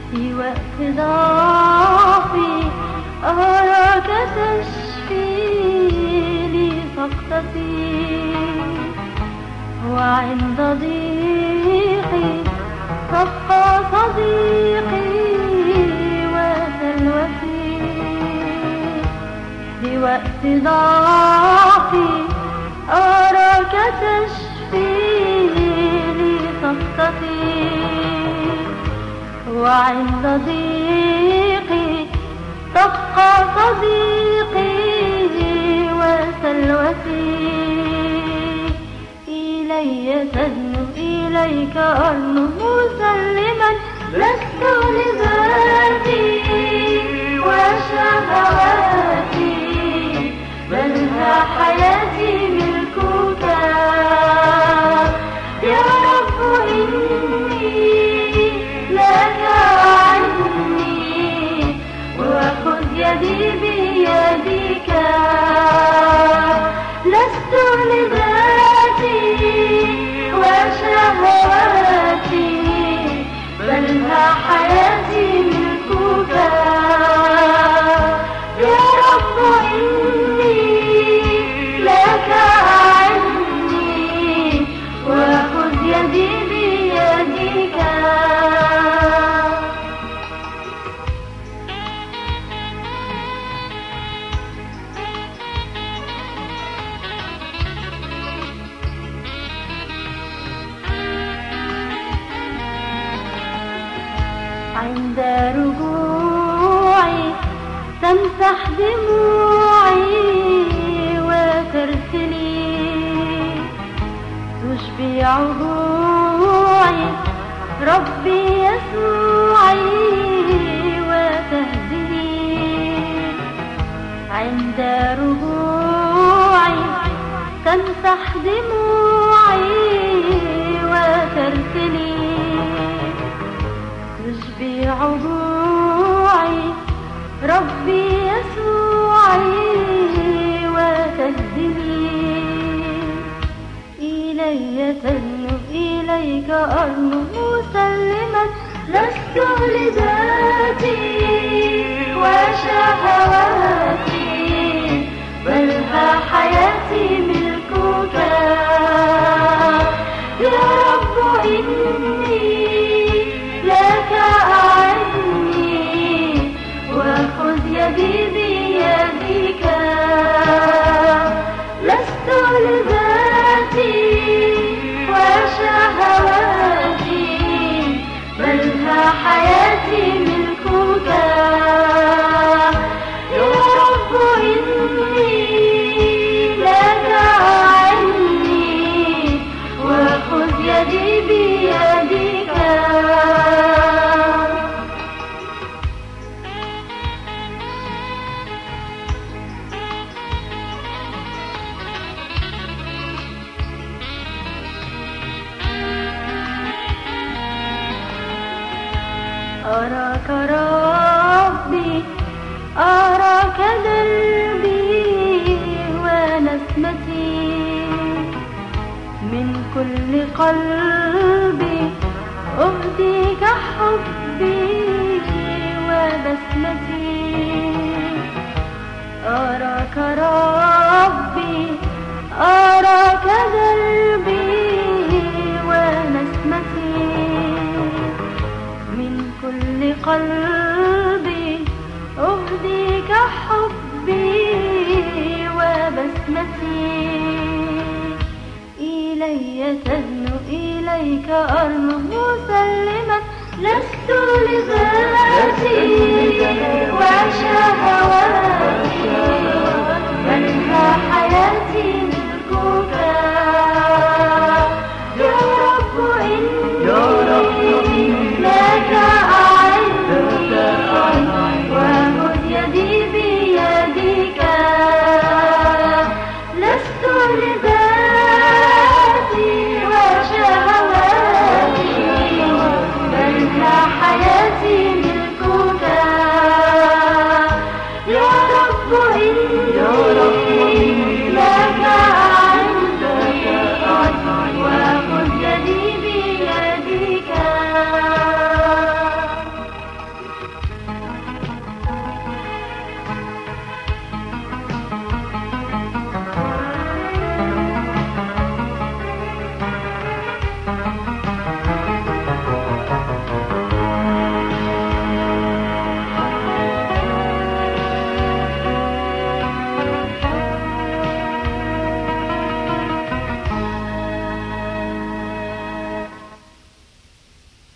في وقت ضعفي أراك تشفي لي سقطتي، وعند ضيقي تبقى صديقي وسلوتي. في وقت ضعفي أراك تشفي لي سقطتي، وعند ضيقي تبقى صديقي وسلوتي. إلي تدنو إليك أرنو مسلما، لست لذاتي وشهواتي، بل ها حياتي ملكك. يا رب إني لك عني، وخذ يدي بيدك. لست لذاتي وشهواتي، بل ها حياتي ملكك. يا رب إني لك عني، وخذ يدي بيدك. عند رجوعي تمسح دموعي وترسلي، تشبع جوعي ربي يسوعي وتهدني. عند رجوعي تمسح دموعي وترسلي، تشبع جوعي ربي يسوعي وتهدني. إلي تدنو إليك أرنو مسلما، لست لذاتي وشهواتي، بل ها حياتي ملكك. يا رب إني لك عني، وخذ يدي بيدك. لست لذاتي وشهواتي، بل ها حياتي ملكك. يا رب إني لك عني، وخذ يدي بيدك. أراك ربي، أراك دربي ونسمتي، من كل قلبي أهديك حبي وبسمتي. أراك ربي، أراك دربي ونسمتي، من كل قلبي أهديك حبي وبسمتي. إلي تدنو إليك أرنو مسلما، لست لذاتي وشهواتي،